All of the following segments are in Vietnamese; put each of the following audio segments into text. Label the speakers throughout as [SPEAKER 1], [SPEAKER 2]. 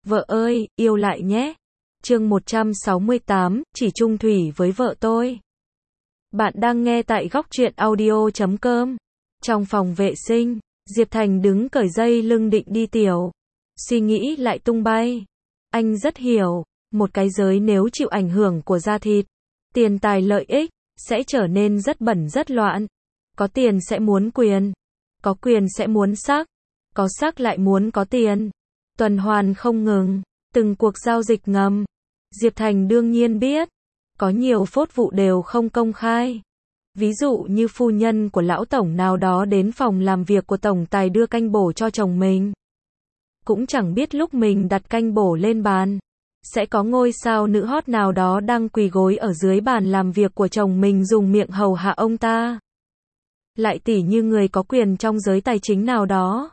[SPEAKER 1] Vợ ơi, yêu lại nhé. Chương 168, chỉ chung thủy với vợ tôi. Bạn đang nghe tại góc truyện audio.com. Trong phòng vệ sinh, Diệp Thành đứng cởi dây lưng định đi tiểu. Suy nghĩ lại tung bay. Anh rất hiểu, một cái giới nếu chịu ảnh hưởng của da thịt, tiền tài lợi ích, sẽ trở nên rất bẩn rất loạn. Có tiền sẽ muốn quyền, có quyền sẽ muốn sắc, có sắc lại muốn có tiền. Tuần hoàn không ngừng, từng cuộc giao dịch ngầm. Diệp Thành đương nhiên biết, có nhiều phốt vụ đều không công khai. Ví dụ như phu nhân của lão tổng nào đó đến phòng làm việc của tổng tài đưa canh bổ cho chồng mình. Cũng chẳng biết lúc mình đặt canh bổ lên bàn, sẽ có ngôi sao nữ hot nào đó đang quỳ gối ở dưới bàn làm việc của chồng mình dùng miệng hầu hạ ông ta. Lại tỉ như người có quyền trong giới tài chính nào đó.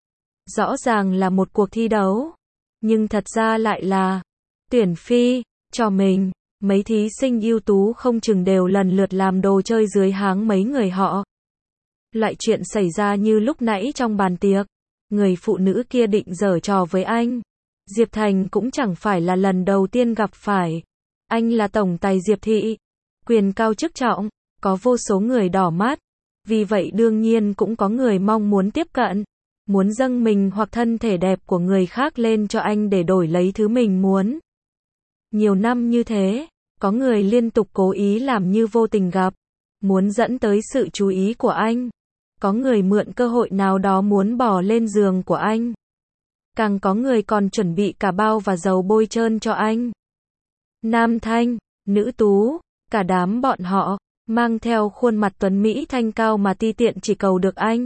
[SPEAKER 1] Rõ ràng là một cuộc thi đấu, nhưng thật ra lại là tuyển phi cho mình. Mấy thí sinh ưu tú không chừng đều lần lượt làm đồ chơi dưới háng mấy người họ. Loại chuyện xảy ra như lúc nãy trong bàn tiệc, người phụ nữ kia định giở trò với anh. Diệp Thành cũng chẳng phải là lần đầu tiên gặp phải. Anh là tổng tài Diệp Thị, quyền cao chức trọng, có vô số người đỏ mắt. Vì vậy đương nhiên cũng có người mong muốn tiếp cận, muốn dâng mình hoặc thân thể đẹp của người khác lên cho anh để đổi lấy thứ mình muốn. Nhiều năm như thế, có người liên tục cố ý làm như vô tình gặp, muốn dẫn tới sự chú ý của anh. Có người mượn cơ hội nào đó muốn bò lên giường của anh. Càng có người còn chuẩn bị cả bao và dầu bôi trơn cho anh. Nam thanh, nữ tú, cả đám bọn họ, mang theo khuôn mặt tuấn Mỹ thanh cao mà ti tiện chỉ cầu được anh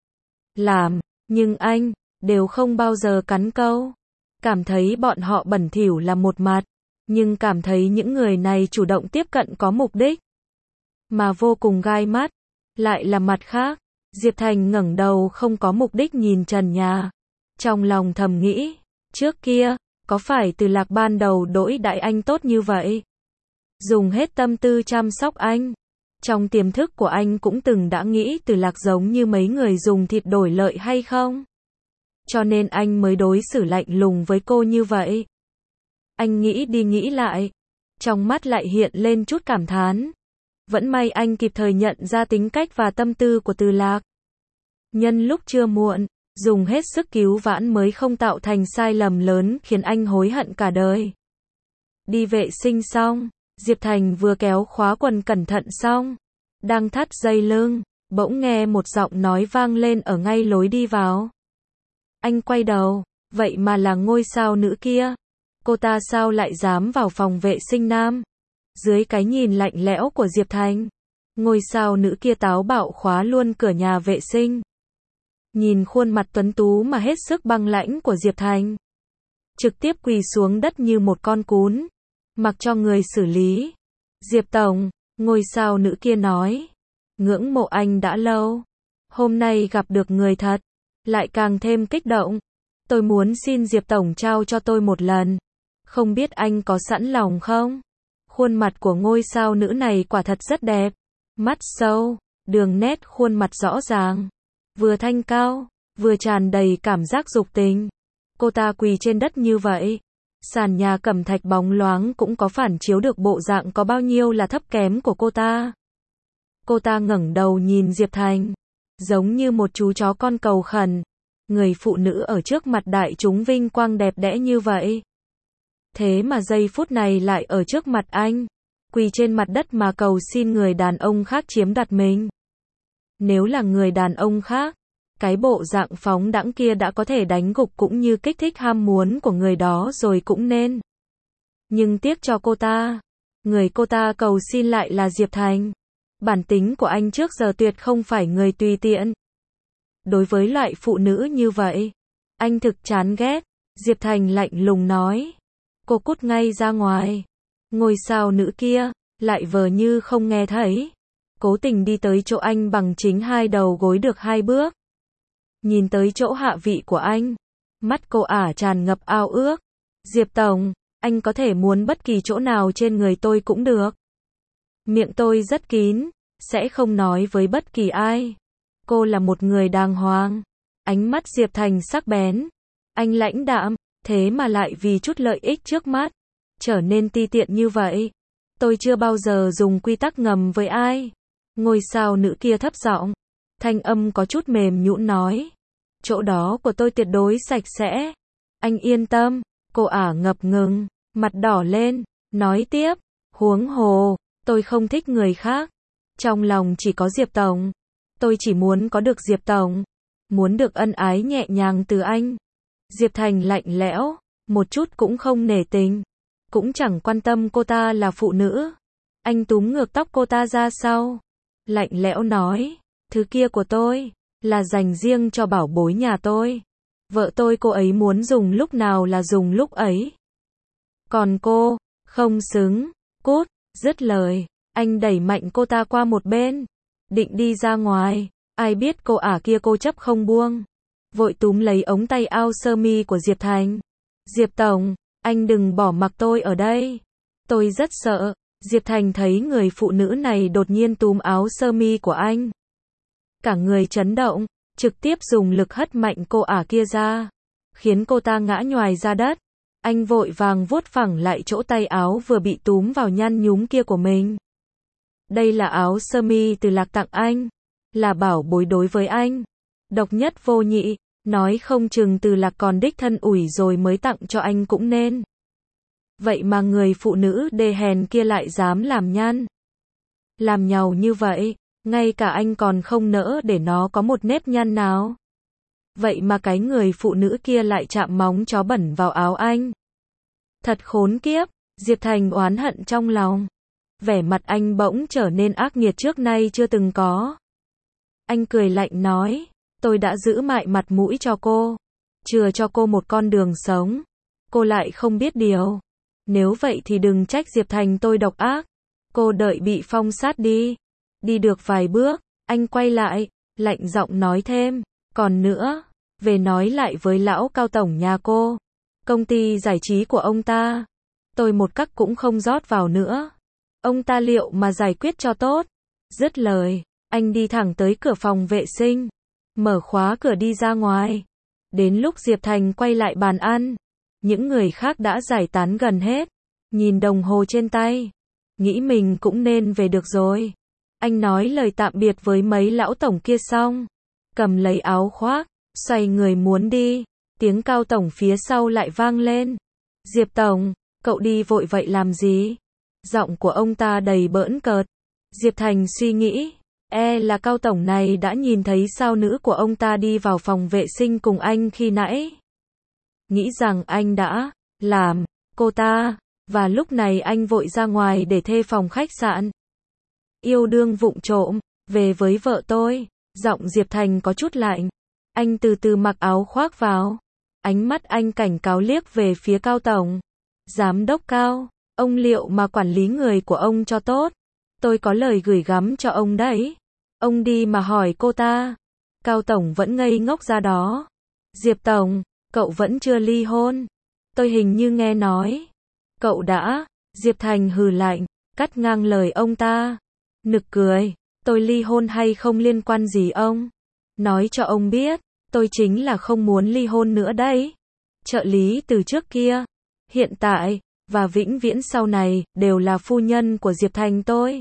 [SPEAKER 1] làm, nhưng anh, đều không bao giờ cắn câu. Cảm thấy bọn họ bẩn thỉu là một mặt, nhưng cảm thấy những người này chủ động tiếp cận có mục đích, mà vô cùng gai mắt, lại là mặt khác. Diệp Thành ngẩng đầu không có mục đích nhìn trần nhà. Trong lòng thầm nghĩ, trước kia, có phải Từ Lạc ban đầu đối đãi anh tốt như vậy? Dùng hết tâm tư chăm sóc anh. Trong tiềm thức của anh cũng từng đã nghĩ Từ Lạc giống như mấy người dùng thịt đổi lợi hay không? Cho nên anh mới đối xử lạnh lùng với cô như vậy. Anh nghĩ đi nghĩ lại, trong mắt lại hiện lên chút cảm thán. Vẫn may anh kịp thời nhận ra tính cách và tâm tư của Từ Lạc. Nhân lúc chưa muộn, dùng hết sức cứu vãn mới không tạo thành sai lầm lớn khiến anh hối hận cả đời. Đi vệ sinh xong, Diệp Thành vừa kéo khóa quần cẩn thận xong, đang thắt dây lưng, bỗng nghe một giọng nói vang lên ở ngay lối đi vào. Anh quay đầu, vậy mà là ngôi sao nữ kia. Cô ta sao lại dám vào phòng vệ sinh nam? Dưới cái nhìn lạnh lẽo của Diệp Thành, ngôi sao nữ kia táo bạo khóa luôn cửa nhà vệ sinh. Nhìn khuôn mặt tuấn tú mà hết sức băng lãnh của Diệp Thành, trực tiếp quỳ xuống đất như một con cún, mặc cho người xử lý. Diệp Tổng, ngôi sao nữ kia nói, ngưỡng mộ anh đã lâu, hôm nay gặp được người thật, lại càng thêm kích động. Tôi muốn xin Diệp Tổng trao cho tôi một lần, không biết anh có sẵn lòng không? Khuôn mặt của ngôi sao nữ này quả thật rất đẹp, mắt sâu, đường nét khuôn mặt rõ ràng, vừa thanh cao, vừa tràn đầy cảm giác dục tình. Cô ta quỳ trên đất như vậy, sàn nhà cẩm thạch bóng loáng cũng có phản chiếu được bộ dạng có bao nhiêu là thấp kém của cô ta. Cô ta ngẩng đầu nhìn Diệp Thành, giống như một chú chó con cầu khẩn. Người phụ nữ ở trước mặt đại chúng vinh quang đẹp đẽ như vậy, thế mà giây phút này lại ở trước mặt anh, quỳ trên mặt đất mà cầu xin người đàn ông khác chiếm đoạt mình. Nếu là người đàn ông khác, cái bộ dạng phóng đãng kia đã có thể đánh gục cũng như kích thích ham muốn của người đó rồi cũng nên. Nhưng tiếc cho cô ta, người cô ta cầu xin lại là Diệp Thành. Bản tính của anh trước giờ tuyệt không phải người tùy tiện. Đối với loại phụ nữ như vậy, anh thực chán ghét. Diệp Thành lạnh lùng nói, cô cút ngay ra ngoài. Ngôi sao nữ kia lại vờ như không nghe thấy, cố tình đi tới chỗ anh bằng chính hai đầu gối được 2 bước. Nhìn tới chỗ hạ vị của anh, mắt cô ả tràn ngập ao ước. Diệp Tổng, anh có thể muốn bất kỳ chỗ nào trên người tôi cũng được. Miệng tôi rất kín, sẽ không nói với bất kỳ ai. Cô là một người đàng hoàng. Ánh mắt Diệp Thành sắc bén. Anh lãnh đạm, thế mà lại vì chút lợi ích trước mắt, trở nên ti tiện như vậy. Tôi chưa bao giờ dùng quy tắc ngầm với ai. Ngôi sao nữ kia thấp giọng, thanh âm có chút mềm nhũn nói. Chỗ đó của tôi tuyệt đối sạch sẽ. Anh yên tâm, cô ả ngập ngừng, mặt đỏ lên, nói tiếp, huống hồ, tôi không thích người khác. Trong lòng chỉ có Diệp Tổng. Tôi chỉ muốn có được Diệp Tổng. Muốn được ân ái nhẹ nhàng từ anh. Diệp Thành lạnh lẽo, một chút cũng không nể tình. Cũng chẳng quan tâm cô ta là phụ nữ. Anh túm ngược tóc cô ta ra sau. Lạnh lẽo nói, thứ kia của tôi, là dành riêng cho bảo bối nhà tôi. Vợ tôi cô ấy muốn dùng lúc nào là dùng lúc ấy. Còn cô, không xứng, cút, dứt lời. Anh đẩy mạnh cô ta qua một bên. Định đi ra ngoài. Ai biết cô ả kia cố chấp không buông. Vội túm lấy ống tay áo sơ mi của Diệp Thành. Diệp Tổng, anh đừng bỏ mặc tôi ở đây. Tôi rất sợ. Diệp Thành thấy người phụ nữ này đột nhiên túm áo sơ mi của anh. Cả người chấn động, trực tiếp dùng lực hất mạnh cô ả kia ra. Khiến cô ta ngã nhoài ra đất. Anh vội vàng vuốt phẳng lại chỗ tay áo vừa bị túm vào nhăn nhúm kia của mình. Đây là áo sơ mi từ Lạc tặng anh. Là bảo bối đối với anh. Độc nhất vô nhị, nói không chừng từ Lạc còn đích thân ủi rồi mới tặng cho anh cũng nên. Vậy mà người phụ nữ đê hèn kia lại dám làm nhăn. Làm nhàu như vậy, ngay cả anh còn không nỡ để nó có một nếp nhăn nào. Vậy mà cái người phụ nữ kia lại chạm móng chó bẩn vào áo anh. Thật khốn kiếp, Diệp Thành oán hận trong lòng. Vẻ mặt anh bỗng trở nên ác nghiệt trước nay chưa từng có. Anh cười lạnh nói, tôi đã giữ mại mặt mũi cho cô. Chừa cho cô một con đường sống. Cô lại không biết điều. Nếu vậy thì đừng trách Diệp Thành tôi độc ác. Cô đợi bị phong sát đi. Đi được vài bước, anh quay lại, lạnh giọng nói thêm. Còn nữa, về nói lại với lão cao tổng nhà cô. Công ty giải trí của ông ta. Tôi một cắc cũng không rót vào nữa. Ông ta liệu mà giải quyết cho tốt. Dứt lời, anh đi thẳng tới cửa phòng vệ sinh. Mở khóa cửa đi ra ngoài. Đến lúc Diệp Thành quay lại bàn ăn. Những người khác đã giải tán gần hết. Nhìn đồng hồ trên tay. Nghĩ mình cũng nên về được rồi. Anh nói lời tạm biệt với mấy lão tổng kia xong. Cầm lấy áo khoác. Xoay người muốn đi. Tiếng cao tổng phía sau lại vang lên. Diệp Tổng, cậu đi vội vậy làm gì? Giọng của ông ta đầy bỡn cợt. Diệp Thành suy nghĩ. Là cao tổng này đã nhìn thấy sao nữ của ông ta đi vào phòng vệ sinh cùng anh khi nãy. Nghĩ rằng anh đã làm cô ta. Và lúc này anh vội ra ngoài để thuê phòng khách sạn. Yêu đương vụng trộm, về với vợ tôi. Giọng Diệp Thành có chút lạnh. Anh từ từ mặc áo khoác vào. Ánh mắt anh cảnh cáo liếc về phía cao tổng. Giám đốc Cao, ông liệu mà quản lý người của ông cho tốt. Tôi có lời gửi gắm cho ông đấy. Ông đi mà hỏi cô ta. Cao tổng vẫn ngây ngốc ra đó. Diệp Tổng, cậu vẫn chưa ly hôn. Tôi hình như nghe nói. Cậu đã. Diệp Thành hừ lạnh, cắt ngang lời ông ta. Nực cười, tôi ly hôn hay không liên quan gì ông. Nói cho ông biết, tôi chính là không muốn ly hôn nữa đấy. Trợ lý từ trước kia, hiện tại, và vĩnh viễn sau này, đều là phu nhân của Diệp Thành tôi.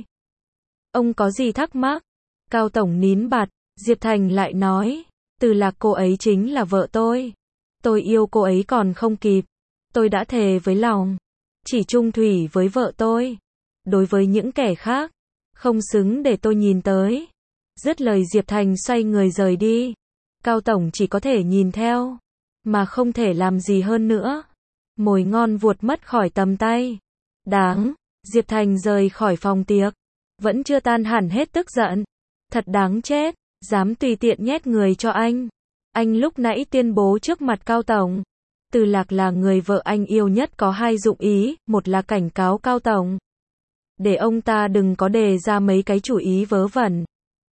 [SPEAKER 1] Ông có gì thắc mắc? Cao tổng nín bặt, Diệp Thành lại nói, Từ Lạc cô ấy chính là vợ tôi. Tôi yêu cô ấy còn không kịp. Tôi đã thề với lòng, chỉ chung thủy với vợ tôi. Đối với những kẻ khác, không xứng để tôi nhìn tới. Dứt lời Diệp Thành xoay người rời đi. Cao tổng chỉ có thể nhìn theo, mà không thể làm gì hơn nữa. Mồi ngon vuột mất khỏi tầm tay. Đáng, Diệp Thành rời khỏi phòng tiệc. Vẫn chưa tan hẳn hết tức giận. Thật đáng chết, dám tùy tiện nhét người cho anh. Anh lúc nãy tuyên bố trước mặt Cao tổng. Từ Lạc là người vợ anh yêu nhất có hai dụng ý, một là cảnh cáo Cao tổng. Để ông ta đừng có đề ra mấy cái chủ ý vớ vẩn.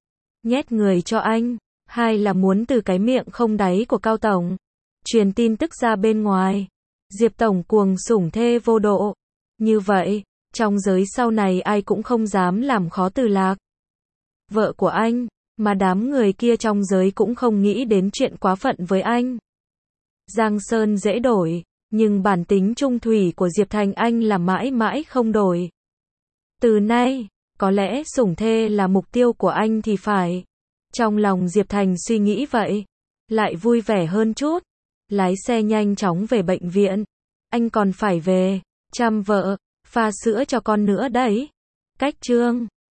[SPEAKER 1] Nhét người cho anh. Hai là muốn từ cái miệng không đáy của Cao tổng. Truyền tin tức ra bên ngoài. Diệp tổng cuồng sủng thê vô độ. Như vậy, trong giới sau này ai cũng không dám làm khó Từ Lạc. Vợ của anh, mà đám người kia trong giới cũng không nghĩ đến chuyện quá phận với anh. Giang sơn dễ đổi, Nhưng bản tính trung thủy của Diệp Thành Anh là mãi mãi không đổi. Từ nay, có lẽ sủng thê là mục tiêu của anh thì phải. Trong lòng Diệp Thành suy nghĩ vậy, lại vui vẻ hơn chút. Lái xe nhanh chóng về bệnh viện. Anh còn phải về chăm vợ, pha sữa cho con nữa đấy. Cách chương